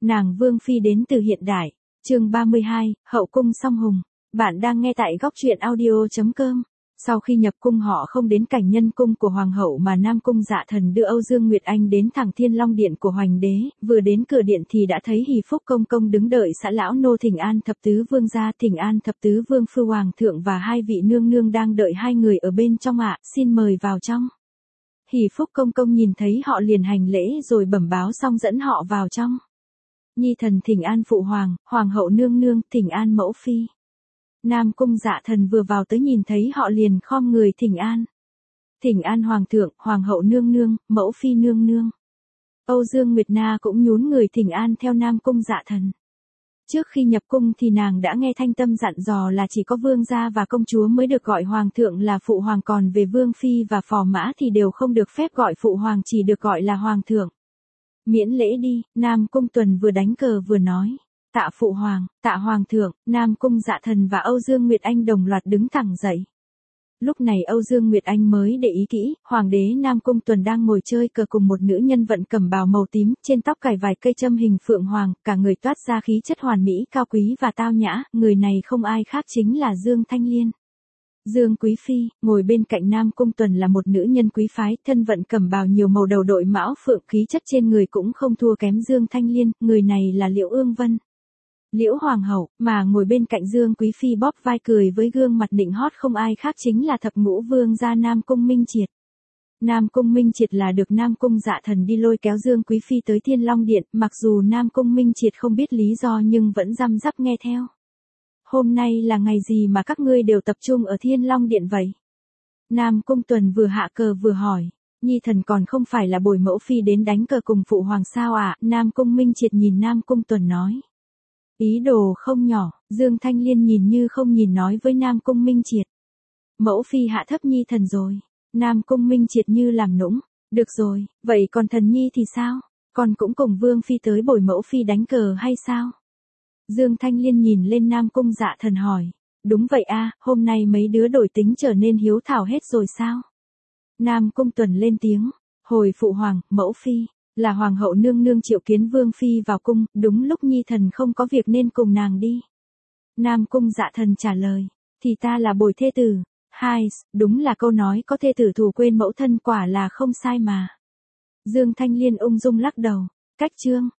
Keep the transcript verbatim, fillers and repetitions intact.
Nàng Vương Phi đến từ hiện đại. Chương ba mươi hai, Hậu cung song hùng. Bạn đang nghe tại góc truyện audio chấm com. Sau khi nhập cung họ không đến cảnh nhân cung của hoàng hậu mà Nam Cung Dạ Thần đưa Âu Dương Nguyệt Anh đến thẳng Thiên Long Điện của Hoành Đế, vừa đến cửa điện thì đã thấy Hỷ Phúc công công đứng đợi xã lão nô thỉnh an thập tứ vương gia, thỉnh an thập tứ vương phu hoàng thượng và hai vị nương nương đang đợi hai người ở bên trong ạ, xin mời vào trong. Hỷ Phúc công công nhìn thấy họ liền hành lễ rồi bẩm báo xong dẫn họ vào trong. Nhi thần thỉnh an phụ hoàng, hoàng hậu nương nương, thỉnh an mẫu phi. Nam Cung Dạ Thần vừa vào tới nhìn thấy họ liền khom người thỉnh an. Thỉnh an hoàng thượng, hoàng hậu nương nương, mẫu phi nương nương. Âu Dương Nguyệt Na cũng nhún người thỉnh an theo Nam Cung Dạ Thần. Trước khi nhập cung thì nàng đã nghe Thanh Tâm dặn dò là chỉ có vương gia và công chúa mới được gọi hoàng thượng là phụ hoàng, còn về vương phi và phò mã thì đều không được phép gọi phụ hoàng, chỉ được gọi là hoàng thượng. Miễn lễ đi, Nam Cung Tuần vừa đánh cờ vừa nói. Tạ phụ hoàng, tạ hoàng thượng. Nam Cung Dạ Thần và Âu Dương Nguyệt Anh đồng loạt đứng thẳng dậy. Lúc này Âu Dương Nguyệt Anh mới để ý kỹ, hoàng đế Nam Cung Tuần đang ngồi chơi cờ cùng một nữ nhân vận cẩm bào màu tím, trên tóc cài vài cây châm hình phượng hoàng, cả người toát ra khí chất hoàn mỹ, cao quý và tao nhã, người này không ai khác chính là Dương Thanh Liên. Dương Quý Phi, ngồi bên cạnh Nam Cung Tuần là một nữ nhân quý phái, thân vận cẩm bào nhiều màu, đầu đội mão phượng, khí chất trên người cũng không thua kém Dương Thanh Liên, người này là Liễu Ương Vân. Liễu Hoàng hậu, mà ngồi bên cạnh Dương Quý Phi bóp vai cười với gương mặt nịnh hót không ai khác chính là thập ngũ vương gia Nam Cung Minh Triệt. Nam Cung Minh Triệt là được Nam Cung Dạ Thần đi lôi kéo Dương Quý Phi tới Thiên Long Điện, mặc dù Nam Cung Minh Triệt không biết lý do nhưng vẫn răm rắp nghe theo. Hôm nay là ngày gì mà các ngươi đều tập trung ở Thiên Long Điện vậy? Nam Cung Tuần vừa hạ cờ vừa hỏi. Nhi thần còn không phải là bồi mẫu phi đến đánh cờ cùng phụ hoàng sao ạ? À? Nam Cung Minh Triệt nhìn Nam Cung Tuần nói. Ý đồ không nhỏ, Dương Thanh Liên nhìn như không nhìn nói với Nam Cung Minh Triệt. Mẫu phi hạ thấp Nhi thần rồi. Nam Cung Minh Triệt như làm nũng. Được rồi, vậy còn thần Nhi thì sao? Còn cũng cùng Vương Phi tới bồi mẫu phi đánh cờ hay sao? Dương Thanh Liên nhìn lên Nam Cung Dạ Thần hỏi. Đúng vậy a, hôm nay mấy đứa đổi tính trở nên hiếu thảo hết rồi sao? Nam Cung Tuần lên tiếng. Hồi phụ hoàng, mẫu phi. Là hoàng hậu nương nương triệu kiến Vương Phi vào cung, đúng lúc Nhi thần không có việc nên cùng nàng đi. Nam Cung Dạ Thần trả lời, thì ta là bồi thê tử. Hai, đúng là câu nói có thê tử thù quên mẫu thân quả là không sai mà. Dương Thanh Liên ung dung lắc đầu, cách chương.